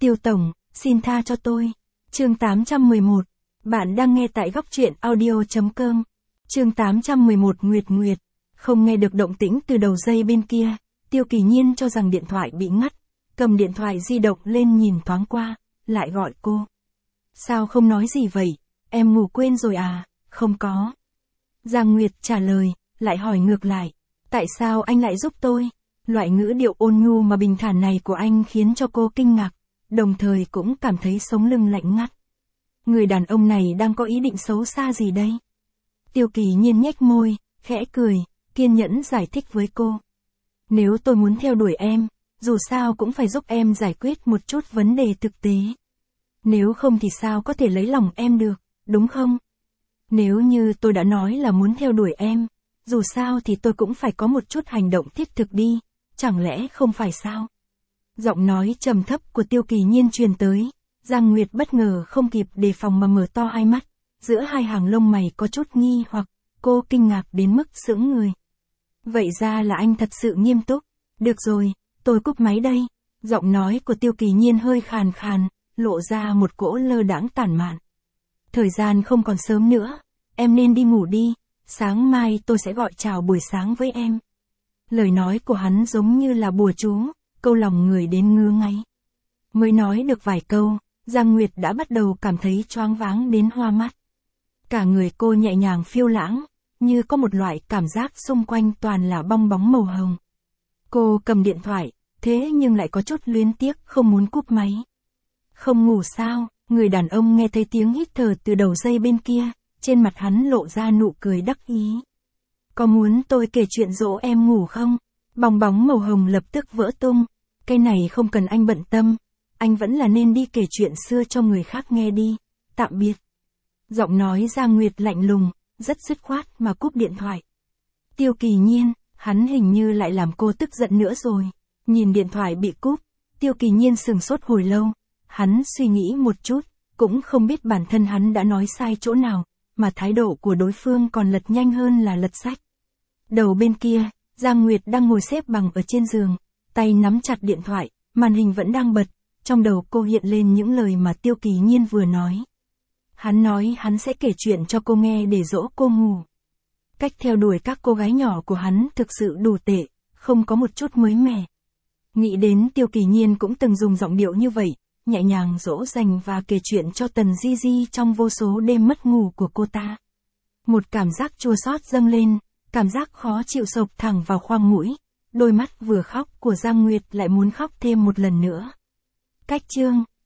Tiêu Tổng, xin tha cho tôi. Chương 811. Bạn đang nghe tại góc truyện audio.com. Chương 811 Nguyệt Nguyệt. Không nghe được động tĩnh từ đầu dây bên kia, Tiêu Kỳ Nhiên cho rằng điện thoại bị ngắt. Cầm điện thoại di động lên nhìn thoáng qua, lại gọi cô. Sao không nói gì vậy? Em ngủ quên rồi à? Không có. Giang Nguyệt trả lời, lại hỏi ngược lại. Tại sao anh lại giúp tôi? Loại ngữ điệu ôn nhu mà bình thản này của anh khiến cho cô kinh ngạc, đồng thời cũng cảm thấy sống lưng lạnh ngắt. Người đàn ông này đang có ý định xấu xa gì đây? Tiêu Kỳ Nhiên nhếch môi, khẽ cười, kiên nhẫn giải thích với cô. Nếu tôi muốn theo đuổi em, dù sao cũng phải giúp em giải quyết một chút vấn đề thực tế. Nếu không thì sao có thể lấy lòng em được, đúng không? Nếu như tôi đã nói là muốn theo đuổi em, dù sao thì tôi cũng phải có một chút hành động thiết thực đi, chẳng lẽ không phải sao? Giọng nói trầm thấp của Tiêu Kỳ Nhiên truyền tới, Giang Nguyệt bất ngờ không kịp đề phòng mà mở to hai mắt, giữa hai hàng lông mày có chút nghi hoặc, cô kinh ngạc đến mức sững người. Vậy ra là anh thật sự nghiêm túc, được rồi, tôi cúp máy đây. Giọng nói của Tiêu Kỳ Nhiên hơi khàn khàn, lộ ra một cỗ lơ đãng tản mạn. Thời gian không còn sớm nữa, em nên đi ngủ đi, sáng mai tôi sẽ gọi chào buổi sáng với em. Lời nói của hắn giống như là bùa chú, câu lòng người đến ngứa ngáy. Mới nói được vài câu, Giang Nguyệt đã bắt đầu cảm thấy choáng váng đến hoa mắt. Cả người cô nhẹ nhàng phiêu lãng, như có một loại cảm giác xung quanh toàn là bong bóng màu hồng. Cô cầm điện thoại, thế nhưng lại có chút luyến tiếc không muốn cúp máy. Không ngủ sao? Người đàn ông nghe thấy tiếng hít thở từ đầu dây bên kia, trên mặt hắn lộ ra nụ cười đắc ý. Có muốn tôi kể chuyện dỗ em ngủ không? Bong bóng màu hồng lập tức vỡ tung. Cái này không cần anh bận tâm, anh vẫn là nên đi kể chuyện xưa cho người khác nghe đi. Tạm biệt. Giọng nói Giang Nguyệt lạnh lùng, rất dứt khoát mà cúp điện thoại. Tiêu Kỳ Nhiên, hắn hình như lại làm cô tức giận nữa rồi. Nhìn điện thoại bị cúp, Tiêu Kỳ Nhiên sừng sốt hồi lâu. Hắn suy nghĩ một chút, cũng không biết bản thân hắn đã nói sai chỗ nào, mà thái độ của đối phương còn lật nhanh hơn là lật sách. Đầu bên kia, Giang Nguyệt đang ngồi xếp bằng ở trên giường, tay nắm chặt điện thoại, màn hình vẫn đang bật, trong đầu cô hiện lên những lời mà Tiêu Kỳ Nhiên vừa nói. Hắn nói hắn sẽ kể chuyện cho cô nghe để dỗ cô ngủ. Cách theo đuổi các cô gái nhỏ của hắn thực sự đủ tệ, không có một chút mới mẻ. Nghĩ đến Tiêu Kỳ Nhiên cũng từng dùng giọng điệu như vậy, nhẹ nhàng dỗ dành và kể chuyện cho Tần Di Di trong vô số đêm mất ngủ của cô ta. Một cảm giác chua xót dâng lên, cảm giác khó chịu sộc thẳng vào khoang mũi, đôi mắt vừa khóc của Giang Nguyệt lại muốn khóc thêm một lần nữa. Cách chương